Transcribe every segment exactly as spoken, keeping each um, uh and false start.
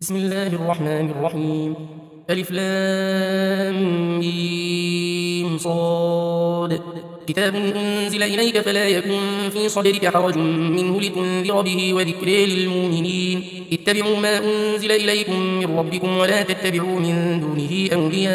بسم الله الرحمن الرحيم. ألف لام ميم صاد. كتاب أنزل إليك فلا يكن في صدرك حرج منه لتنذر به وذكر للمؤمنين. اتبعوا ما أنزل إليكم من ربكم ولا تتبعوا من دونه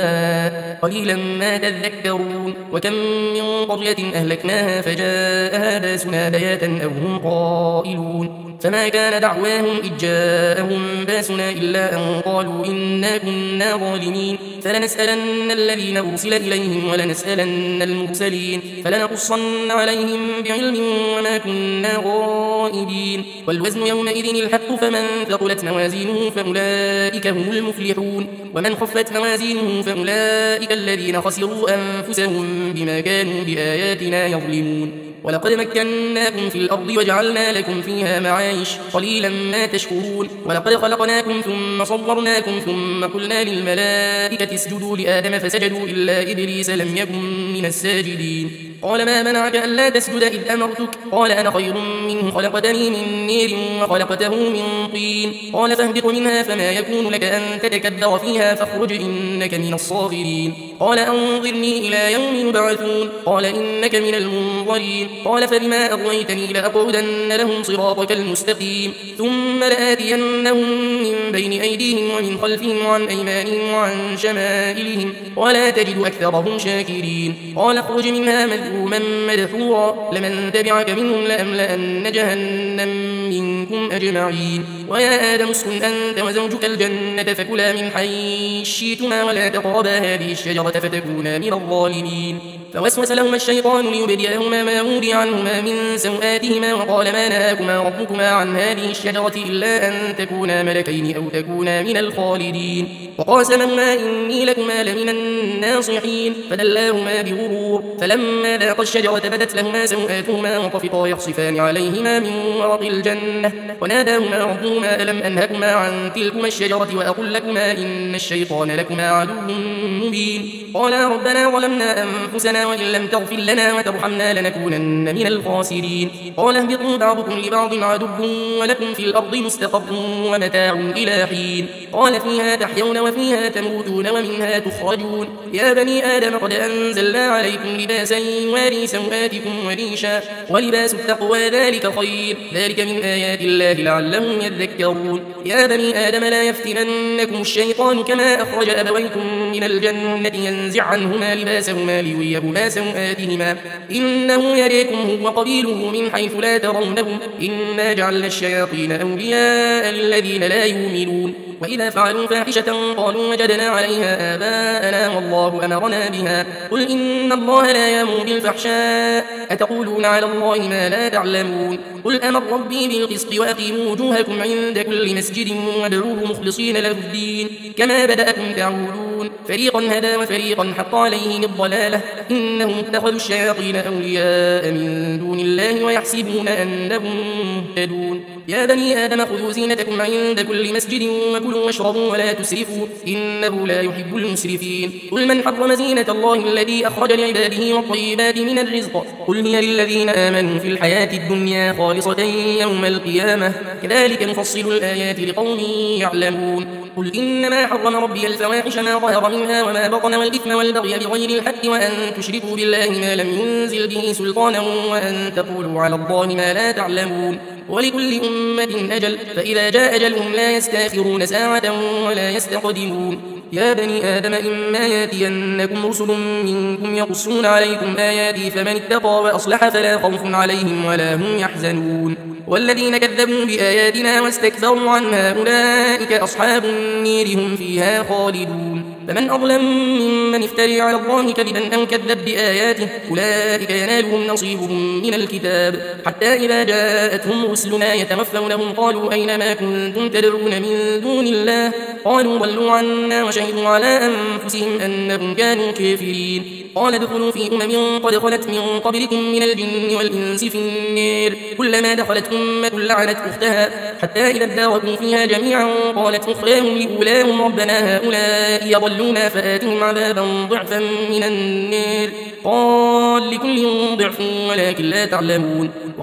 أولياء قليلا ما تذكرون. وكم من قرية أهلكناها فجاءها باسنا بياتا أو هم قائلون فما كان دعواهم إذ جاءهم باسنا إلا أن قالوا إنا كنا ظالمين. فلنسألن الذين أرسل إليهم ولنسألن المرسلين فلنقصن عليهم بعلم وما كنا غائبين. والوزن يومئذ الحق فمن ثقلت موازينه فأولئك هم المفلحون ومن خفت موازينه فأولئك الذين خسروا أنفسهم بما كانوا بآياتنا يظلمون. ولقد مكناكم في الأرض وجعلنا لكم فيها معايش قليلا ما تشكرون. ولقد خلقناكم ثم صورناكم ثم قلنا للملائكة اسجدوا لآدم فسجدوا إلا إبليس لم يكن من الساجدين. قال ما منعك ألا تسجد إذ أمرتك؟ قال أنا خير منه خلقتني من نير وخلقته من طين. قال فاهبط منها فما يكون لك أن تتكبر فيها فاخرج إنك من الصاغرين. قال أنظرني إلى يوم يبعثون. قال إنك من المنظرين. قال فبما أغويتني لأقعدن لهم صراطك المستقيم ثم لآتينهم من بين أيديهم ومن خلفهم وعن أيمانهم وعن شمائلهم ولا تجد أكثرهم شاكرين. قال اخرج منها مذءوما مدحورا لمن تبعك منهم لأملأن جهنم منكم أجمعين. ويا آدم اسكن أنت وزوجك الجنة فكلا من حيث شئتما ولا تقربا هذه الشجرة فتكونا من الظالمين. فوسوس لهما الشيطان ليبدي لهما ما وري عنهما من سوآتهما وقال ما نهاكما ربكما عن هذه الشجرة إلا أن تكونا ملكين أو تكونا من الخالدين. وقاسمهما إني لكما لمن الناصحين فدلاهما بغرور فلما ذاقا الشجرة بدت لهما سوآتهما وطفقا يخصفان عليهما من ورق الجنة وناداهما ربهما ألم أنهكما عن تلكما الشجرة وأقل لكما إن الشيطان لكما عدو مبين. قالا ربنا ظلمنا أنفسنا وإن لم تغفر لنا وترحمنا لنكونن من الخاسرين. قال اهبطوا بعضكم لبعض عدو ولكم في الأرض مستقر ومتاع إلى حين. قال فيها تحيون وفيها تموتون ومنها تخرجون. يا بني آدم قد أنزلنا عليكم لباسا يواري سوآتكم وريشا ولباس التقوى ذلك خير ذلك من آيات الله لعلهم يذكرون. يا بني آدم لا يفتننكم الشيطان كما أخرج أبويكم من الجنة ينزع عنهما لباسهما ليريهما سوآتهما إنه يريكم هو وقبيله من حيث لا ترونهم إنا جعلنا الشياطين أولياء للذين لا يؤمنون. وإذا فعلوا فاحشة قالوا وجدنا عليها آباءنا والله أمرنا بها قل إن الله لا يأمر بالفحشاء أتقولون على الله ما لا تعلمون. قل أمر ربي بالقسط وأقيموا وجوهكم عند كل مسجد وادعوه مخلصين له الدين كما بدأكم تعودون فريقا هدى وفريقا حق عليهم الضلالة إنهم اتخذوا الشياطين أولياء من دون الله ويحسبون أنهم مهتدون. يا بني آدم خذوا زينتكم عند كل مسجد وكلوا واشربوا ولا تسرفوا إنه لا يحب المسرفين. قل من حرم زينة الله الذي أخرج لعباده والطيبات من الرزق قل هي للذين آمنوا في الحياة الدنيا خالصة يوم القيامة كذلك نفصل الآيات لقوم يعلمون. قل إنما حرم ربي الفواحش ما ظهر منها وما بطن والإثم والبغي بغير الحق وأن تشركوا بالله ما لم ينزل به سلطانا وأن تقولوا على الله ما لا تعلمون. ولكل أمة أجل فإذا جاء أجلهم لا يستأخرون ساعة ولا يستقدمون. يا بني آدم إما ياتينكم رسل منكم يقصون عليكم آياتي فمن اتقى وأصلح فلا خوف عليهم ولا هم يحزنون. والذين كذبوا بآياتنا واستكبروا عنها أولئك أصحاب النير هم فيها خالدون. فمن أظلم ممن افتري على الله كذبا أو كذب بآياته أولئك ينالهم نصيبهم من الكتاب حتى إذا جاءتهم رسلنا يتوفونهم قالوا أين ما كنتم تدعون من دون الله قالوا ضلوا عنا وشهدوا على أنفسهم أنهم كانوا كافرين. قال ادخلوا في أمم قد خلت من قبلكم من الجن والإنس في النار كلما دخلت أمة لعنت أختها حتى إذا اداركوا فيها جميعا قالت أخراهم لأولاهم ربنا هؤلاء يضلونا فآتهم عذابا ضعفا من النار قال لكل ضعف ولكن لا تعلمون.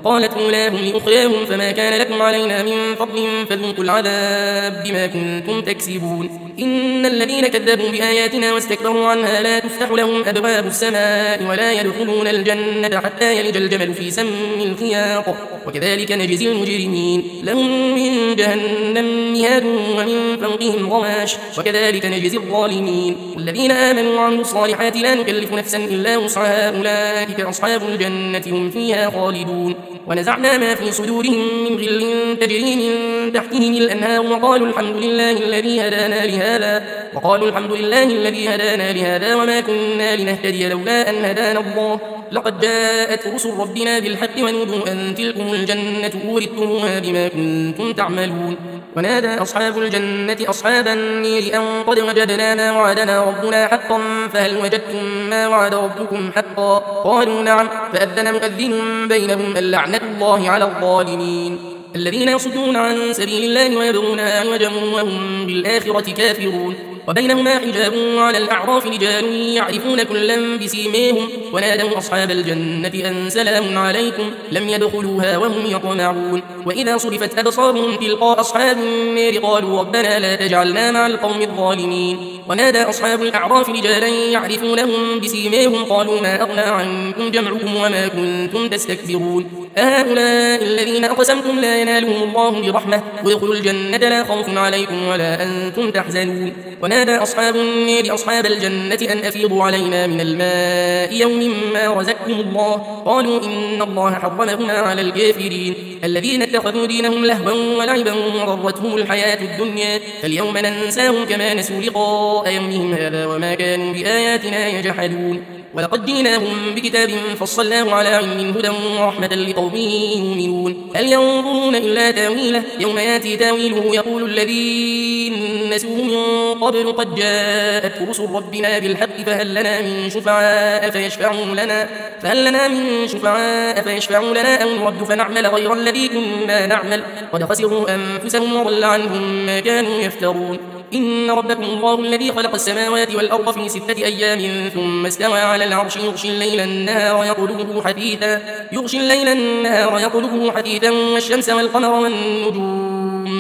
وقالت أولاهم لأخراهم فما كان لكم علينا من فضل فذوقوا العذاب بما كنتم تكسبون إن الذين كذبوا بآياتنا واستكبروا عنها لا تفتح لهم أبواب السماء ولا يدخلون الجنة حتى يلج الجمل في سم الخياط وكذلك نجزي المجرمين لهم من جهنم مهاد ومن فوقهم غواش وكذلك نجزي الظالمين والذين آمنوا وعملوا الصالحات لا نكلف نفسا إلا وسعها أولئك أصحاب الجنة هم فيها خالدون ونزعنا ما في صدورهم من غل تجري من تحتهم الأنهار وقالوا الحمد لله الذي هدانا لهذا وقالوا الحمد لله الذي هدانا لهذا وما كنا لنهتدي لولا أن هدانا الله لقد جاءت رسل ربنا بالحق ونودوا أن تلكم الجنة أورثتموها بما كنتم تعملون ونادى أصحاب الجنة أصحاب النير أن قد وجدنا ما وعدنا ربنا حقا فهل وجدتم ما وعد ربكم حقا قالوا نعم فأذن مؤذن بينهم اللعنة الله على الظالمين الذين يصدون عن سبيل الله ويبغونها عوجا وهم بالآخرة كافرون وبينهما حجاب وعلى الأعراف رجال يعرفون كلا بسيماهم ونادوا أصحاب الجنة أن سلام عليكم لم يدخلوها وهم يطمعون وإذا صرفت أبصارهم تلقاء أصحاب النار قالوا ربنا لا تجعلنا مع القوم الظالمين ونادى أصحاب الأعراف رجالا يعرفونهم بسيماهم قالوا ما أغنى عنكم جمعكم وما كنتم تستكبرون أهؤلاء الذين أقسمتم لا ينالهم الله برحمة ادخلوا الجنة لا خوف عليكم ولا أنتم تحزنون ونادى أصحاب النار أصحاب الجنة أن أفيضوا علينا من الماء يوم ما رزقكم الله قالوا إن الله حرمهما على الكافرين الذين اتخذوا دينهم لهوا ولعبا وغرتهم الحياة الدنيا فاليوم ننساهم كما نسوا لقاء يومهم هذا وما كانوا بآياتنا يجحدون ولقد جئناهم بكتاب فصلناه على علم هدى ورحمة لقوم يؤمنون هل ينظرون إلا تاويله يوم ياتي تاويله يقول الذين نسوه من قبل قد جاءت رسل ربنا بالحق فهل لنا من شفعاء فيشفعوا لنا فهل لنا من شفعاء فيشفعوا لنا أو نرد فنعمل غير الذي كنا نعمل قد خسروا أنفسهم وضل عنهم ما كانوا يفترون إن ربكم الله الذي خلق السماوات والأرض في ستة أيام ثم استوى على العرش يغشي الليل النهار يطلبه حثيثا يغشي الليل النهار يطلبه حثيثا والشمس والقمر والنجوم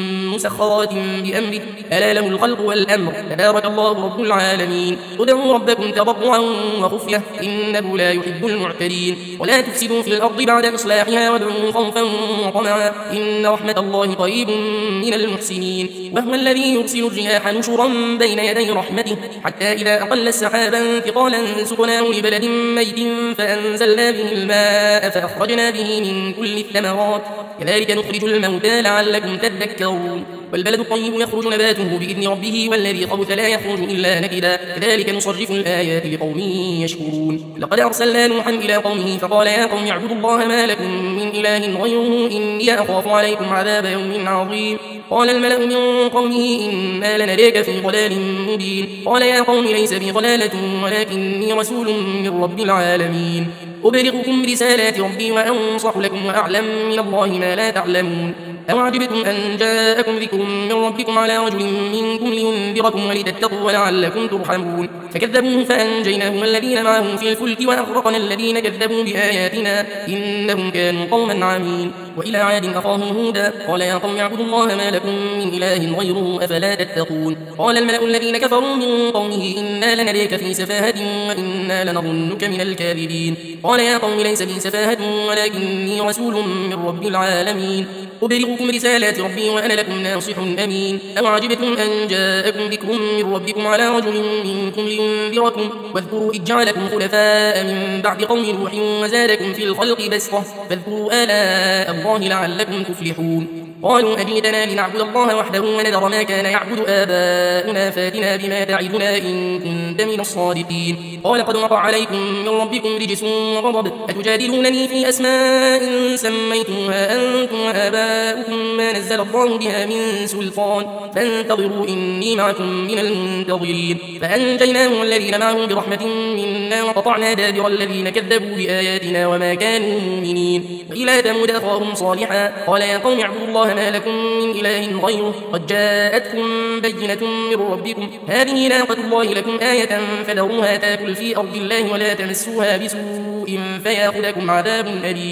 مسخرات بأمره ألا له الخلق والأمر تبارك الله رب العالمين ادعوا ربكم تضرعا وخفية إنه لا يحب المعتدين ولا تفسدوا في الأرض بعد إصلاحها وادعوا خوفا وطمعا إن رحمة الله قريب من المحسنين وهو الذي يرسل الرياح نشرا بين يدي رحمته حتى إذا أقل السحابا ثقالا سقناه لبلد ميت فأنزلنا به الماء فأخرجنا به من كل الثمرات كذلك نخرج الموتى لعلكم تذكرون والبلد الطيب يخرج نباته بإذن ربه والذي خبث لا يخرج إلا نكدا كذلك نصرف الآيات لقوم يشكرون لقد أرسلنا نوحا إلى قومه فقال يا قوم اعبدوا الله ما لكم من إله غيره إني أخاف عليكم عذاب يوم عظيم قال الملأ من قومه إنا لنراك في ضلال مبين قال يا قوم ليس بي ضلالة ولكني رسول من رب العالمين أبلغكم رسالات ربي وأنصح لكم وأعلم من الله ما لا تعلمون أوعجبتم أن جاءكم ذكر من ربكم على رجل منكم لينذركم ولتتقوا ولعلكم ترحمون فكذبوه فأنجيناه والذين معه في الفلك وأغرقنا الذين كذبوا بآياتنا إنهم كانوا قوما عمين وإلى عاد أخاهم هودا قال يا قوم اعبدوا الله ما لكم من إله غيره أفلا تتقون قال الملأ الذين كفروا من قومه إنا لنريك في سفاهة وإنا لنظنك من الكاذبين قال يا قوم ليس بي سفاهة ولكني رسول من رب العالمين أبلغكم رسالات ربي وأنا لكم ناصح أمين أوعجبتم أن جاءكم ذكر من ربكم على رجل منكم لينذركم واذكروا إذ جعلكم خلفاء من بعد قوم نوح وزادكم في الخلق بسطة فاذكروا آلاء الله لعلكم تفلحون قالوا أجئتنا لنعبد الله وحده ونذر ما كان يعبد آباؤنا فاتنا بما تعدنا إن كنت من الصادقين قال قد وقع عليكم من ربكم رجس وغضب أتجادلونني في أسماء سميتموها أنتم وآباؤكم ما نزل الله بها من سلطان فانتظروا إني معكم من المنتظرين فأنجيناه والذين معه برحمة منا وقطعنا دابر الذين كذبوا بآياتنا وما كانوا مؤمنين وإلى ثمود أخاهم صالحا قال يا قوم اعبدوا الله ما لكم من إله غيره قد جاءتكم بينة من ربكم هذه ناقة الله لكم آية فذروها تاكل في أرض الله ولا تمسوها بسوء فيأخذكم عذاب أليم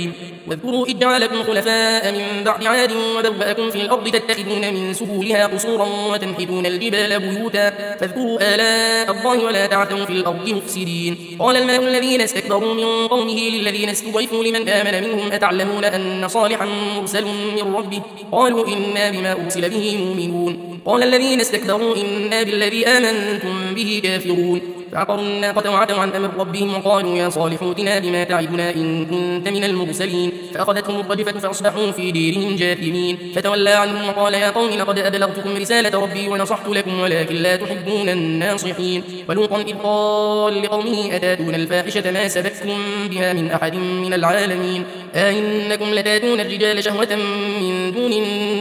واذكروا إذ جعلكم خلفاء من بعد عاد وبوأكم في الأرض تتخذون من سهولها قصورا وتنحتون الجبال بيوتا فاذكروا آلاء الله ولا تعثوا في الأرض مفسدين. قال الملأ الذين استكبروا من قومه للذين استضعفوا لمن آمن منهم أتعلمون أن صالحا مرسل من ربه قالوا إنا بما أرسل به مؤمنون. قال الذين استكبروا إنا بالذي آمنتم به كافرون. فعقروا الناقة وعتوا عن أمر ربهم وقالوا يا صالح ائتنا بما تعدنا إن كنت من المرسلين فأخذتهم الرجفة فأصبحوا في ديرهم جاثمين. فتولى عنهم وقال يا قوم لقد أبلغتكم رسالة ربي ونصحت لكم ولكن لا تحبون الناصحين. ولوطا إذ قال لقومه أتاتون الفاحشة ما سبقتم بها من أحد من العالمين أئنكم لتاتون الرجال شهوة من دون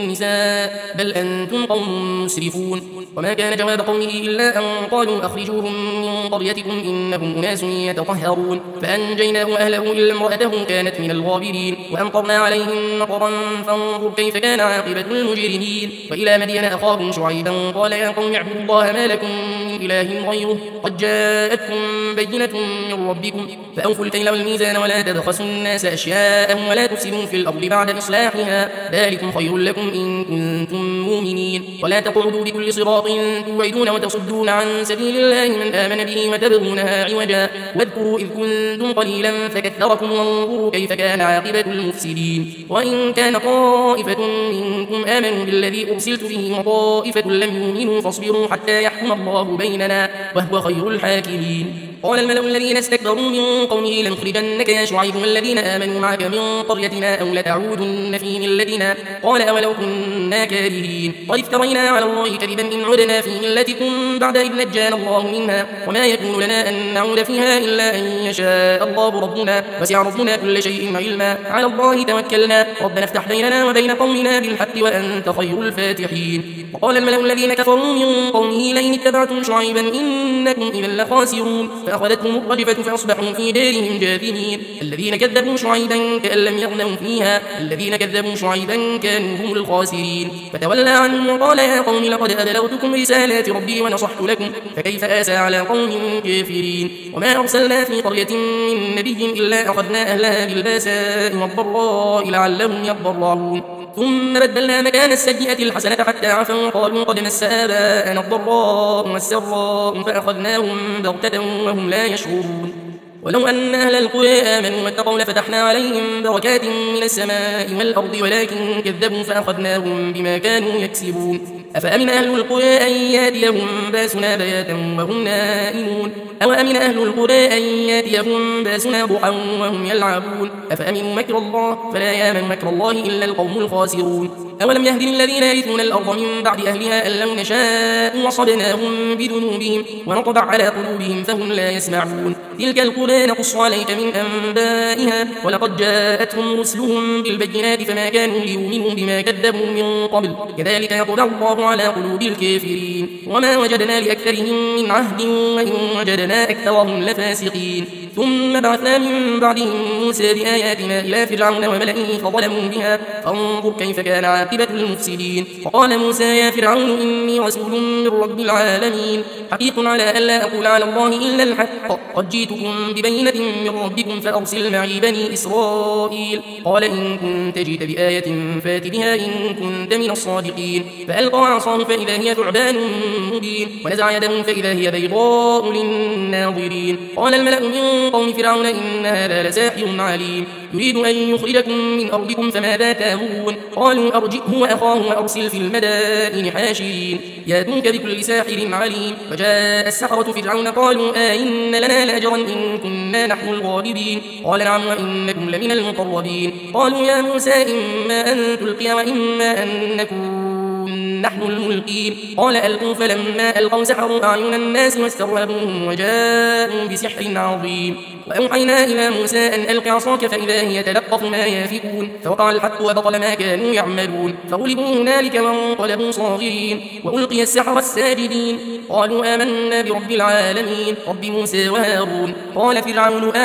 النساء بل أنتم قوم مسرفون. وما كان جواب قومه إلا أن قالوا أخرجوهم من قريتكم إنهم أناس يتطهرون. فأنجيناه وأهله إلا امرأته كانت من الغابرين وأمطرنا عليهم مطرا فانظر كيف كان عاقبة المجرمين. وإلى مدين أخاهم شعيبا قال يا قوم اعبدوا الله ما لكم من إله غيره قد جاءتكم بينة من ربكم فأوفوا الكيل والميزان ولا تبخسوا الناس أشياءهم ولا تفسدوا في الأرض بعد إصلاحها ذلكم خير لكم إن كنتم مؤمنين. ولا تقعدوا بكل صراط توعدون وتصدون عن سبيل الله من آمن به وتبغونها عوجا واذكروا إذ كنتم قليلا فكثركم وانظروا كيف كان عاقبة المفسدين. وإن كان طائفة منكم آمنوا بالذي أرسلت به وطائفة لم يؤمنوا فاصبروا حتى يحكم الله بيننا وهو خير الحاكمين. قال الملأ الذين استكبروا من قومه لنخرجنك يا شعيب والذين آمنوا معك من قريتنا أو لتعودن في ملتنا قال أولو كنا كارهين قد افترينا على الله كذبا إن عدنا في ملتكم بعد إذ نجانا الله منها وما يكون لنا أن نعود فيها إلا أن يشاء الله ربنا وسع ربنا كل شيء علما على الله توكلنا ربنا افتح بيننا وبين قومنا بالحق وأنت خير الفاتحين. وقال الملأ الذين كفروا من قومه لئن اتبعتم شعيبا إنكم إذا لخاسرون فأخذتهم الرجفة فأصبحوا في دارهم جاثمين. الذين كذبوا شعيبا كأن لم يغنوا فيها الذين كذبوا شعيبا كانوا هم الخاسرين. فتولى عنهم وقال يا قوم لقد أبلغتكم رسالات ربي ونصحت لكم فكيف آسى على قوم كافرين. وما أرسلنا في قرية من نبي إلا أخذنا أهلها بالباساء والضراء لعلهم يضرعون ثم بدلنا مكان السيئة الحسنة حتى عفوا وقالوا قد مس آباءنا الضراء والسراء فأخذناهم بغتة وهم لا يشعرون. ولو أن أهل القرى آمنوا واتقوا لفتحنا عليهم بركات من السماء والأرض ولكن كذبوا فأخذناهم بما كانوا يكسبون. أفأمن أهل القرى أن يأتيهم باسنا بياتا وهم نائمون أو أمن أهل القرى أن يأتيهم باسنا ضحى وهم يلعبون أفأمنوا مكر الله فلا يأمن مكر الله إلا القوم الخاسرون. أولم يهد للذين يرثون الأرض من بعد أهلها أن لو نشاء وصبناهم بذنوبهم ونطبع على قلوبهم فهم لا يسمعون تلك القرى نقص عليك من أنبائها ولقد جاءتهم رسلهم بالبينات فما كانوا ليؤمنوا بما كذبوا من قبل كذلك يطبع الله على قلوب الكافرين وما وجدنا لأكثرهم من عهد وإن وجدنا أكثرهم لفاسقين. ثم بعثنا من بعدهم موسى بآياتنا إلى فرعون وملئه فظلموا بها فانظر كيف كان عاقبة المفسدين. وقال موسى يا فرعون إني رسول من رب العالمين حقيق على أن لا أقول على الله إلا الحق قد جئتكم ببينة من ربكم فأرسل معي بني إسرائيل. قال إن كنت جئت بآية فات بها إن كنت من الصادقين. فألقى عصاه فإذا هي ثعبان مبين ونزع يده فإذا هي بيضاء للناظرين. قال الملأ من قوم فرعون إن هذا لساحر عليم يريد أن يخرجكم من أرضكم فماذا تأمرون. قالوا أرجئه وأخاه وأرسل في المدائن حاشرين يأتوك بكل ساحر عليم. وجاء السحرة فرعون قالوا آئن لنا لأجرا إن كنا نحن الغالبين. قال نعم وإنكم لمن المقربين. قالوا يا موسى إما أن تلقي وإما أن نكون نحن الملقين. قال ألقوا فلما ألقوا سحروا أعين الناس واسترهبوهم وجاءوا بسحر عظيم. وأوحينا إلى موسى أن ألق عصاك فإذا هي تلقف ما يافكون فوقع الحق وبطل ما كانوا يعملون فغلبوا هنالك وانقلبوا صاغرين وألقي السحرة الساجدين قالوا آمنا برب العالمين رب موسى وهارون. قال فرعون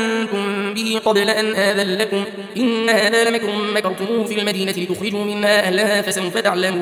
آمنتم به قبل أن آذن لكم إن هذا لمكر مكرتموه في المدينة لتخرجوا منها أهلها فسوف تعلمون.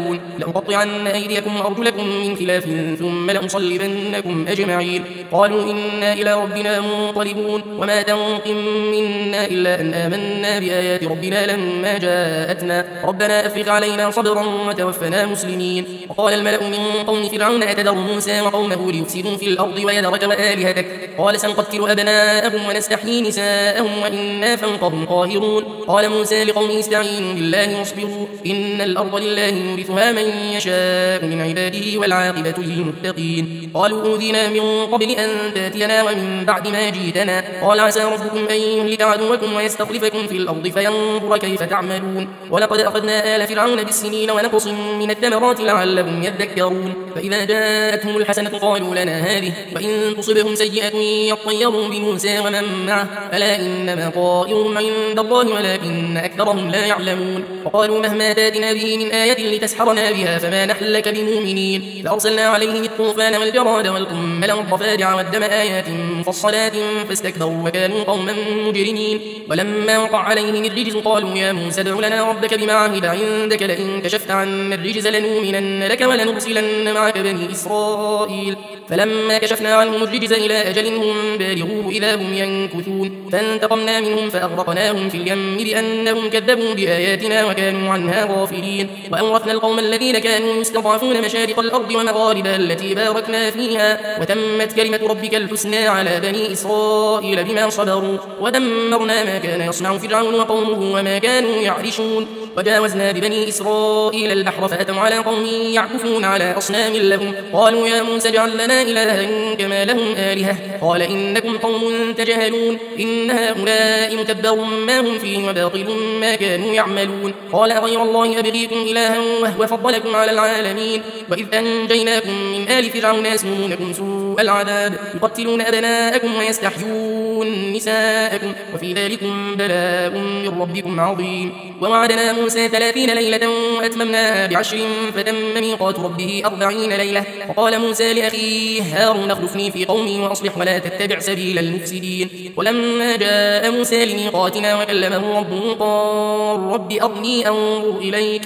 لأقطعن أيديكم وأرجلكم من خلاف ثم لأصلبنكم أجمعين قالوا إنا إلى ربنا منقلبون وما تنقم منا إلا أن آمنا بآيات ربنا لما جاءتنا ربنا أفرغ علينا صبرا وتوفنا مسلمين وقال الملأ من قوم فرعون أتذر موسى وقومه ليفسدوا في الأرض ويذرك وآلهتك قال سنقتل أبناءهم ونستحيي نساءهم وإنا فوقهم قاهرون قال موسى لقومه استعينوا بالله واصبروا إن الأرض لله يورثها من يشاء من عباده والعاقبة للمتقين قالوا أوذينا من قبل أن تأتينا ومن بعد ما جئتنا قال عسى ربكم أن يهلك عدوكم ويستخلفكم في الأرض فينظر كيف تعملون ولقد أخذنا آل فرعون بالسنين ونقص من الثمرات لعلهم يذكرون فإذا جاءتهم الحسنة قالوا لنا هذه وإن تصبهم سيئة يطيروا بموسى ومن معه ألا إنما طائرهم عند الله ولكن أكثرهم لا يعلمون وقالوا مهما تاتنا به من آية لتسحرنا بها فما نحن لك بمؤمنين فأرسلنا عليهم الطوفان والجراد والقمل والضفادع والدم آيات مفصلات فاستكبروا وكانوا قوما مجرمين ولما وقع عليهم الرجز قالوا يا موسى ادع لنا ربك بما عهد عندك لئن كشفت عنا الرجز لنؤمنن لك ولنرسلن معك بني إسرائيل فلما كشفنا عنهم الرجز إلى أجل هم بالغوه إذا هم ينكثون فانتقمنا منهم فأغرقناهم في اليم بأنهم كذبوا بآياتنا وكانوا عنها غافلين وأورثنا القوم الذين كانوا يستضعفون مشارق الأرض ومغاربها التي باركنا فيها وتمت كلمة ربك الحسنى على بني إسرائيل بما صبروا ودمرنا ما كان يصنع فرعون وقومه وما كانوا يعرشون وجاوزنا ببني إسرائيل البحر فأتوا على قوم يعكفون على أصنام لهم قالوا يا موسى اجعل لنا إلها كما لهم آلهة قال إنكم قوم تجهلون إن هؤلاء متبر ما هم فيه وباطل ما كانوا يعملون قال غير الله أبغيكم إلها وهو فضلكم على العالمين وإذ أنجيناكم من آل فرعون يسومونكم سوء العذاب يقتلون أبناءكم ويستحيون نساءكم وفي ذلكم بلاء من ربكم عظيم ووعدنا موسى ثلاثين ليلة وأتممناها بعشر فتم ميقات ربه أربعين ليلة وقال موسى لأخيه هارون اخلفني في قومي وأصلح ولا تتبع سبيل المفسدين ولما جاء موسى لميقاتنا وكلمه ربه قال رب أرني أنظر إليك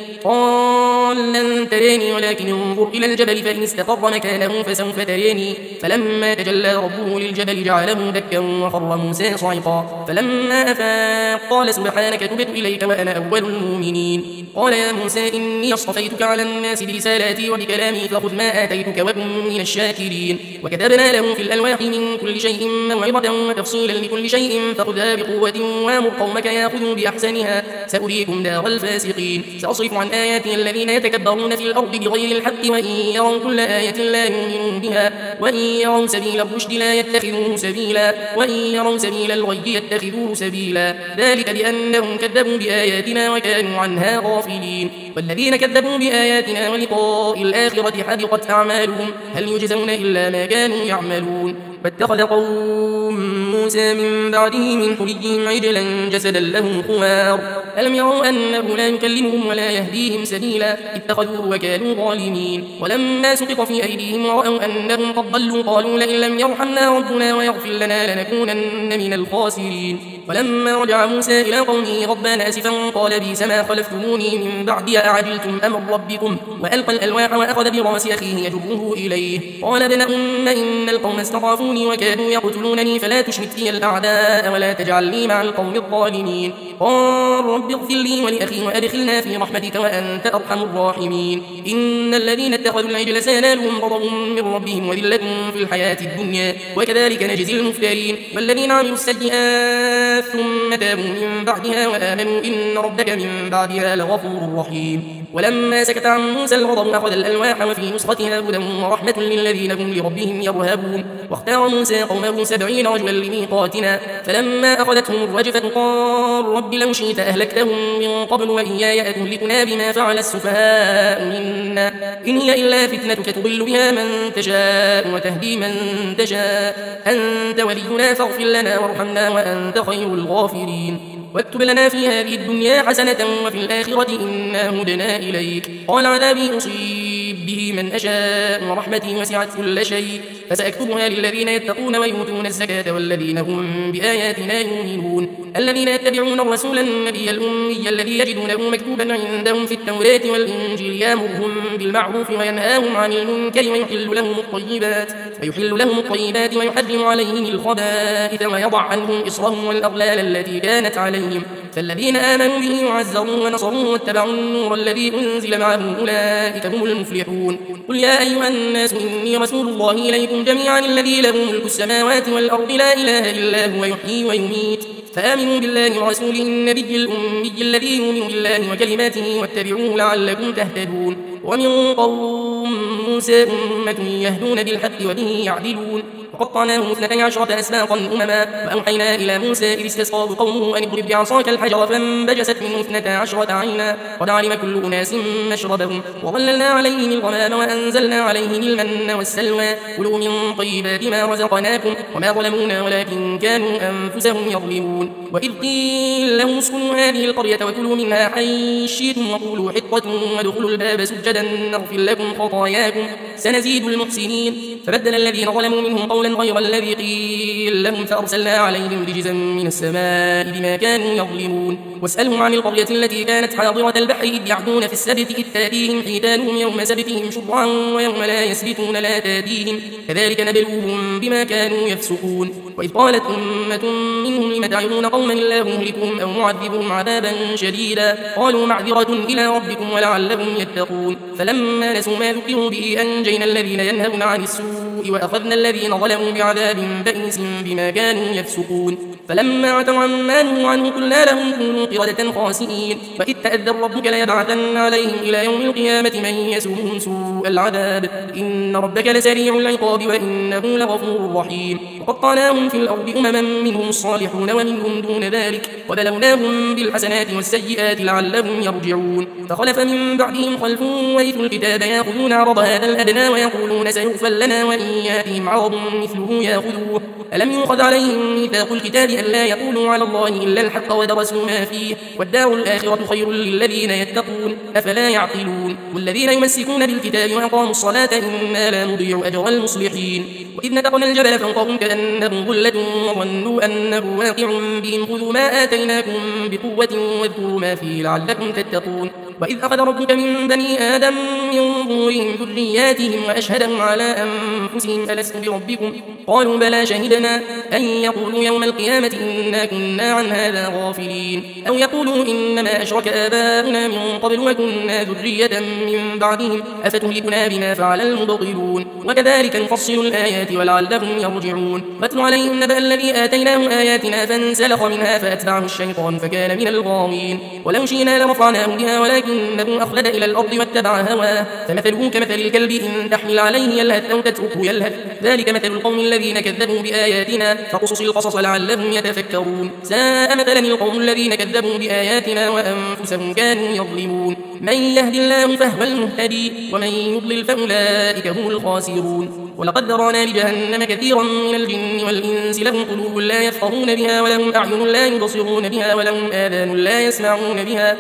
قال لن تراني ولكن انظر إلى الجبل فإن استقر مكانه فسوف تراني فلما تجلى ربه للجبل جعله دكا وخر موسى صعقا فلما أفاق قال سبحانك تبت إليك وأنا أول المؤمنين قال يا موسى إني اصطفيتك على الناس برسالاتي وبكلامي فخذ ما آتيتك وكن من الشاكرين وكتبنا له في الألواح من كل شيء موعظة وتفصيلا لكل شيء فخذها بقوة وامر قومك يأخذوا بأحسنها سأريكم دار الفاسقين سأصرف عن آياتي الذين يتكبرون في الأرض بغير الحق وإن يروا كل آية لا يؤمنون بها وإن يروا سبيل الرشد لا يتخذوه سبيلا وإن يروا سبيل الغي يتخذوه سبيلا ذلك بأنهم كذبوا بآياتنا وكانوا عنها غافلين والذين كذبوا بآياتنا ولقاء الآخرة حبطت أعمالهم هل يجزون إلا ما كانوا يعملون فاتخذ قوم موسى من بعده من حليهم عجلا جسدا له خوار ألم يروا أنه لا يكلمهم ولا يهديهم سبيلا اتخذوه وكانوا ظالمين ولما سقط في أيديهم ورأوا أنهم قد ضلوا قالوا لئن لم يرحمنا ربنا ويغفر لنا لنكونن من الخاسرين ولما رجع موسى إلى قومه غضبان آسفا قال بئس ما خلفتموني من بعدي أعجلتم أمر ربكم وألقى الألواح وأخذ برأس أخيه يجره إليه قال ابن أم إن القوم استضعفوني وكادوا يقتلونني فلا تشمت بي الأعداء ولا تجعلني مع القوم الظالمين قال رب اغفر لي ولأخي وأدخلنا في رحمتك وأنت أرحم الراحمين إن الذين اتخذوا العجل سينالهم غضب من ربهم وذلة في الحياة الدنيا وكذلك نجزي المفترين والذين عملوا السيئات ثم تابوا من بعدها وآمنوا إن ربك من بعدها لغفور رحيم ولما سكت عن موسى الغضب أخذ الألواح وفي نسختها هدى ورحمة للذين هم لربهم يرهبون واختار موسى قومه سبعين رجلا لميقاتنا فلما أخذتهم الرجفة قال رب لو شئت أهلكتهم من قبل وإياي أتهلكنا بما فعل السفهاء منا إن هي إلا فتنتك تضل بها من تشاء وتهدي من تشاء أنت ولينا فاغفر لنا وارحمنا وأنت خير الغافرين واكتب لنا في هذه الدنيا حسنة وفي الآخرة إنا هدنا إليك قال عذابي أصيب به من أشاء ورحمتي وسعت كل شيء فسأكتبها للذين يتقون ويؤتون الزكاة والذين هم بآياتنا يؤمنون الذين يتبعون الرسول النبي الأمي الذي يجدونه مكتوبا عندهم في التوراة والإنجيل يأمرهم بالمعروف وينهاهم عن المنكر ويحل لهم الطيبات ويحل لهم الطيبات ويحرم عليهم الخبائث ويضع عنهم إصرهم والأغلال التي كانت عليهم فالذين آمنوا به وعزروه ونصروه واتبعوا النور الذي أنزل معه أولئك هم المفلحون قل يا أيها الناس إني رسول الله إليكم جميعا الذي له ملك السماوات والأرض لا إله إلا هو يحيي ويميت فآمنوا بالله ورسوله النبي الأمي الذي يؤمن بالله وكلماته واتبعوه لعلكم تهتدون ومن قوم موسى أمة يهدون بالحق وبه يعدلون وقطعناهم اثنتي عشرة أسباطا أمما وأوحينا إلى موسى إذ استسقاه قومه أن اضرب بعصاك الحجر فانبجست منه اثنتا عشرة عينا قد علم كل أناس مشربهم وظللنا عليهم الغمام وأنزلنا عليهم المن والسلوى كلوا من طيبات ما رزقناكم وما ظلمونا ولكن كانوا أنفسهم يظلمون وإذ قيل لهم اسكنوا هذه القرية وكلوا منها حيث شئتم وقولوا حطة وادخلوا الباب سجدا نغفر لكم خطاياكم سنزيد المحسنين فبدل الذين ظلموا منهم قولا غير الذي قيل لهم فأرسلنا عليهم رجزا من السماء بما كانوا يظلمون واسألهم عن القرية التي كانت حاضرة البحر إذ يعدون في السبت إذ تأتيهم حيتانهم يوم سبتهم شرعا ويوم لا يسبتون لا تأتيهم كذلك نبلوهم بما كانوا يفسقون وإذ قالت أمة منهم لم تعظون قوما الله مهلكهم أو معذبهم عذابا شديدا قالوا معذرة إلى ربكم ولعلهم يتقون فلما نسوا ما ذكروا به أنجينا الذين ينهون عن السوء وأخذنا الذين ظلموا بعذاب بئيس بما كانوا يفسقون فلما عتوا عما نهوا عنه قلنا لهم كونوا قردة خاسئين وإذ تأذن ربك ليبعثن عليهم إلى يوم القيامة من يسومهم سوء العذاب إن ربك لسريع العقاب وإنه لغفور رحيم وقطعناهم في الأرض أمما منهم الصالحون ومنهم دون ذلك وبلوناهم بالحسنات والسيئات لعلهم يرجعون فخلف من بعدهم خلف ورثوا الكتاب يأخذون عرض هذا الأدنى ويقولون سيغفر لنا وإن يأتهم عرض مثله يأخذوه ألم يؤخذ عليهم ميثاق الكتاب ألا يقولوا على الله إلا الحق ودرسوا ما فيه والدار الآخرة خير للذين يتقون أفلا يعقلون والذين يمسكون بالكتاب وأقاموا الصلاة إنا لا نضيع أجر المصلحين وإذ نتقنا الجبل فوقهم كأنه ظلة وظنوا أنه واقع بهم خذوا ما آتيناكم بقوة واذكروا ما فيه لعلكم تتقون وإذ أخذ ربك من بني آدم من ظهورهم ذرياتهم وأشهدهم على أنفسهم ألست بربكم قالوا بلى شهدنا أن يقولوا يوم القيامة إنا كنا عن هذا غافلين أو يقولوا إنما أشرك آباؤنا من قبل وكنا ذرية من بعدهم أفتهلكنا بما فعل المبطلون وكذلك نفصل الآيات ولعلهم يرجعون واتل عليهم نبأ الذي آتيناه آياتنا فانسلخ منها فأتبعه الشيطان فكان من الغاوين ولو شئنا لرفعناه بها ولكنه أخلد إلى الأرض واتبع هواه فمثله كمثل الكلب إن تحمل عليه يلهث أو تتركه يلهث ذلك مثل القوم الذين كذبوا بآياتنا فقصص القصص لعلهم يتفكرون ساء مثلا القوم الذين كذبوا بآياتنا وأنفسهم كانوا يظلمون من يهد الله فهو المهتدي ومن يضلل فأولئك هم الخاسرون ولقد ذرأنا لجهنم كثيرا من الجن والإنس لهم قلوب لا يفقهون بها ولهم أعين لا يبصرون بها ولهم آذان لا يسمعون بها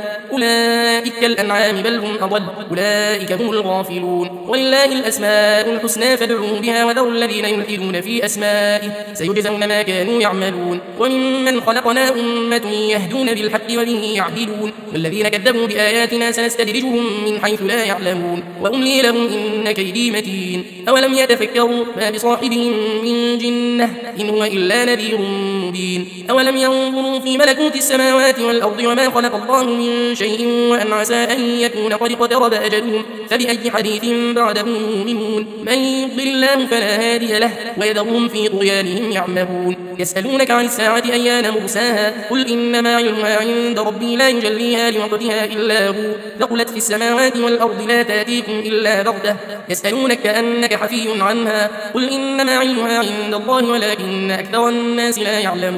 أولئك كالأنعام بل هم أضل أولئك هم الغافلون ولله الأسماء الحسنى فادعوه بها وذروا الذين يلحدون في أسمائه سيجزون ما كانوا يعملون وممن خلقنا أمة يهدون بالحق وبه يعدلون والذين كذبوا بآياتنا سنستدرجهم من حيث لا يعلمون وأملي لهم إن كيدي متين أولم يتفكروا ما بصاحبهم من جنة إن هو إلا نذير مبين أولم ينظروا في ملكوت السماوات والأرض وما خلق الله من شيء وأن عسى أن يكون قد اقترب أجلهم فبأي حديث بعده يؤمنون من يضلل الله فلا هادي له ويذرهم في طغيانهم يعمهون يسألونك عن الساعة أيان مرساها قل إنما علمها عند ربي لا يجليها لوقتها إلا هو ثقلت في السماوات والأرض لا تأتيكم إلا بغتة يسألونك كأنك حفي عنها قل إنما علمها عند الله ولكن أكثر الناس لا يعلمون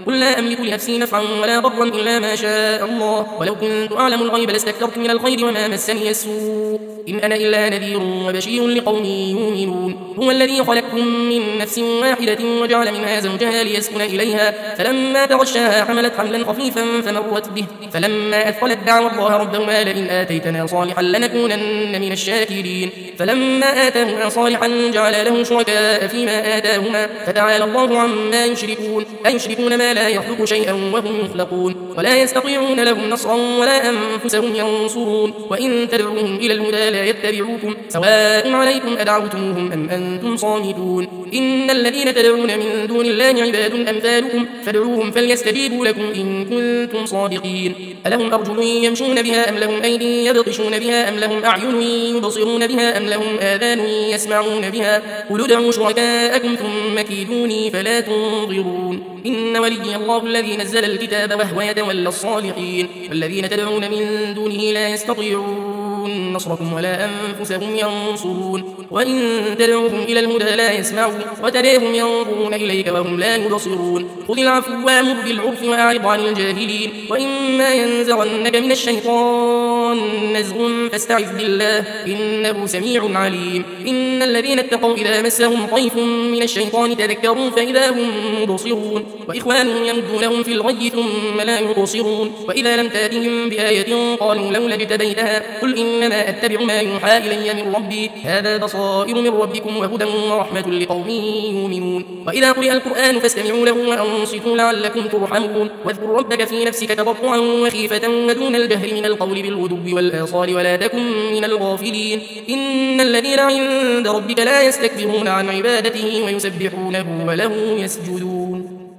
قل لا أملك لنفسي نفعا ولا ضرا إلا ما شاء الله ولو كنت أعلم الغيب لاستكثرت من الخير وما مسني السوء إن أنا إلا نذير وبشير لقوم يؤمنون هو الذي خلقكم من نفس واحدة وجعل منها زوجها ليسكن إليها فلما تغشاها حملت حملا خفيفا فمرت به فلما أثقلت دعوا الله ربهما لئن آتيتنا صالحا لنكونن من الشاكرين فلما آتاهما صالحا جعل له شركاء فيما آتاهما فتعالى الله عما يشركون أيشركون ما لا يخلق شيئا وهم يخلقون ولا يستطيعون لهم نصرا ولا أنفسهم ينصرون وإن تدعوهم إلى الهدى لا يتبعوكم سواء عليكم أدعوتموهم أم أنتم صامتون إن الذين تدعون من دون الله عباد أمثالكم فادعوهم فليستجيبوا لكم إن كنتم صادقين ألهم أرجل يمشون بها أم لهم أيدي يبطشون بها أم لهم أعين يبصرون بها أم لهم آذان يسمعون بها قل ادعوا شركاءكم ثم كيدوني فلا تنظرون إن ولي الله الذي نزل الكتاب وهو يتولى الصالحين والذين تدعون من دونه لا يستطيعون نصركم ولا أنفسهم ينصرون وإن تدعوهم إلى الهدى لا يسمعون وتراهم ينظرون إليك وهم لا يبصرون خذ العفو وأمر بالعرف وأعرض عن الجاهلين وإما ينزغنك من الشيطان نزغ فاستعذ بالله إنه سميع عليم إن الذين اتقوا إذا مسهم طيف من الشيطان تذكروا فإذا هم مبصرون وإخوانهم يمدونهم في الغي ثم لا يبصرون وإذا لم تأتهم بآية قالوا لولا اجتبيتها قل إنما أتبع ما يوحى إلي من ربي هذا بصائر من ربكم وهدى ورحمة لقوم يؤمنون وإذا قرئ القرآن فاستمعوا له وأنصتوا لعلكم ترحمون واذكر ربك في نفسك تضرعا وخيفة ودون الجهر من القول بالغدو والآصال ولا تكن من الغافلين إن الذين عند ربك لا يستكبرون عن عبادته ويسبحونه وله يسجدون